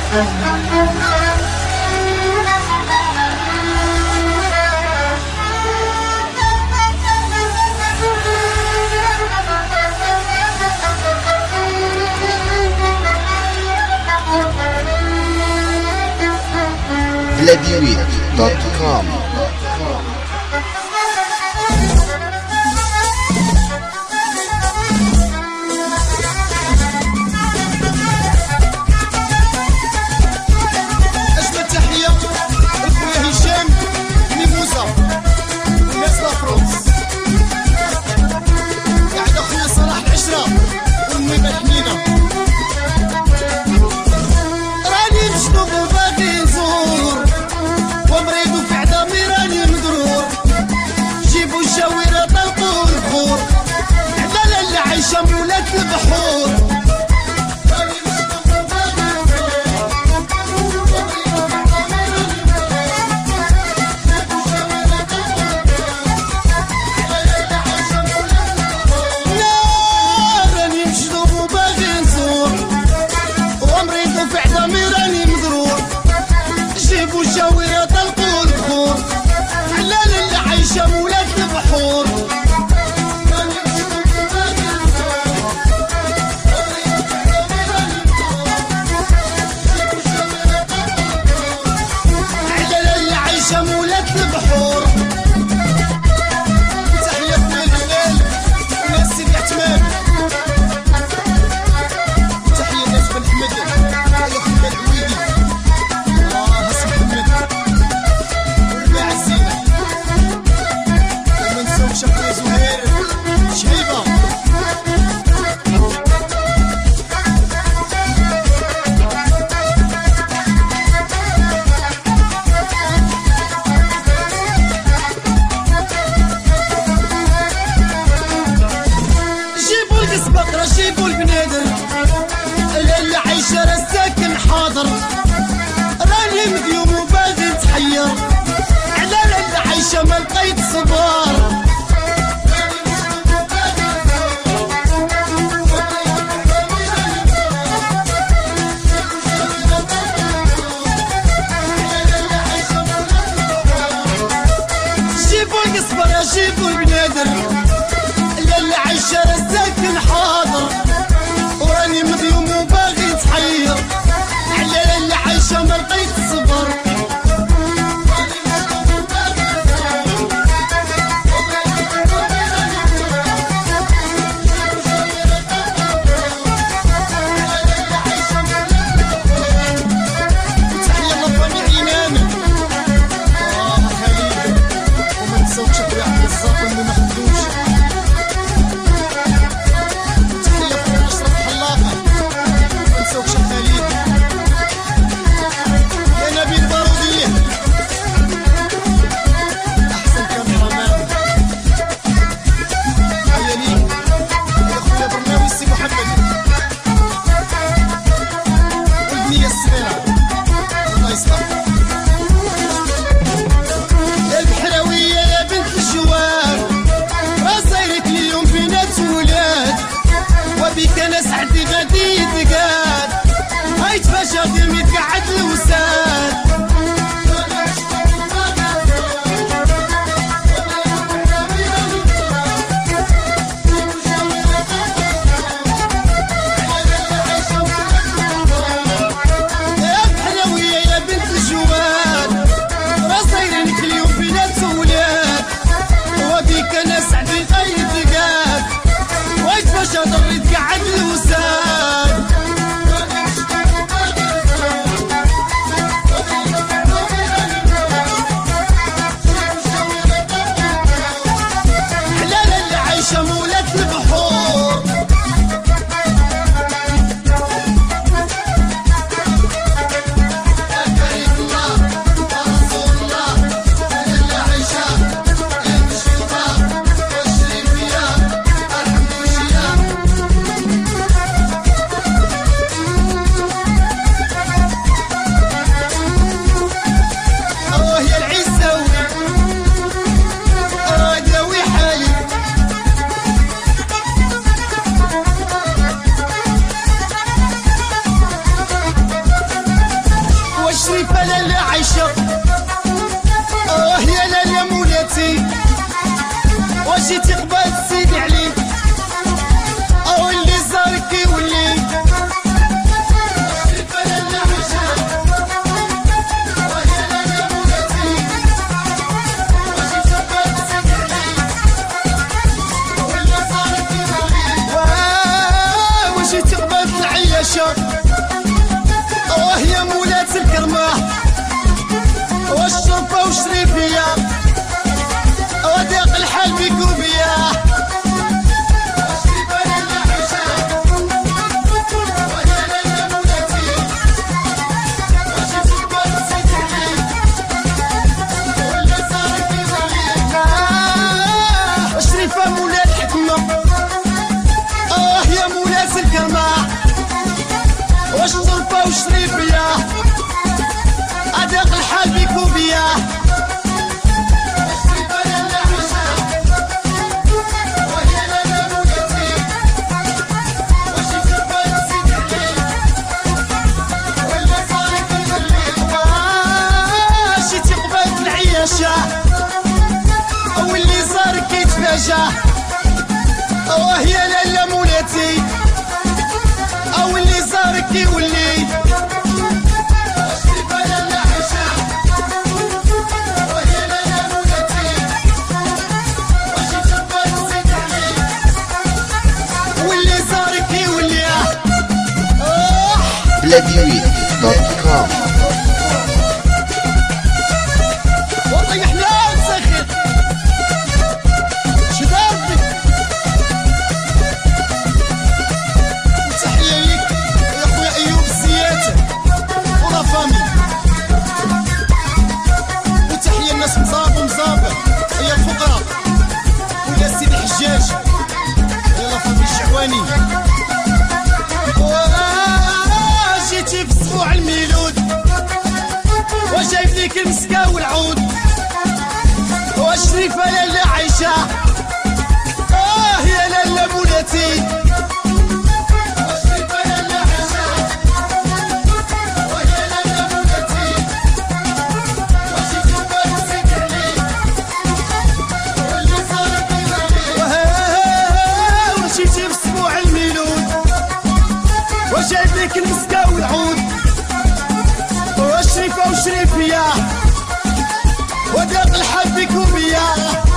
Vladimir.com. راني نشطب وباغي نزور ومريض في عدمي العيشة وهي مولات الكرمة والشرطة والشريفية وضيق الحال بيك وبيا شريفة مولات الحكمة هي مولات الكرمة والشرطة والشريفية أضيق الحال بيك وبيا شتي قبالة العياشة واللي صار كيتفاجأ وهي لالا مولاتي واللي صار كيولي BladyWeed.com. والله يا حلال ساخر شدارتي تحية ليك يا خويا ايوب السيات ولا فامي وتحية الناس مصابة هي الفقراء ويا سيدي حجاج يا لا فامي الشعواني جيتي في اسبوع الميلود وجايب ليك المسكة والعود والشريفة لالا عايشة يا لالا مولاتي والشريفة لالا عايشة ويا لالا مولاتي وجيتي بارسك عليك واللي صار وجيتي في اسبوع الميلود وجايب ليك المسكة والعود والشريفة والشريفية وضيق الحال بيك وبيا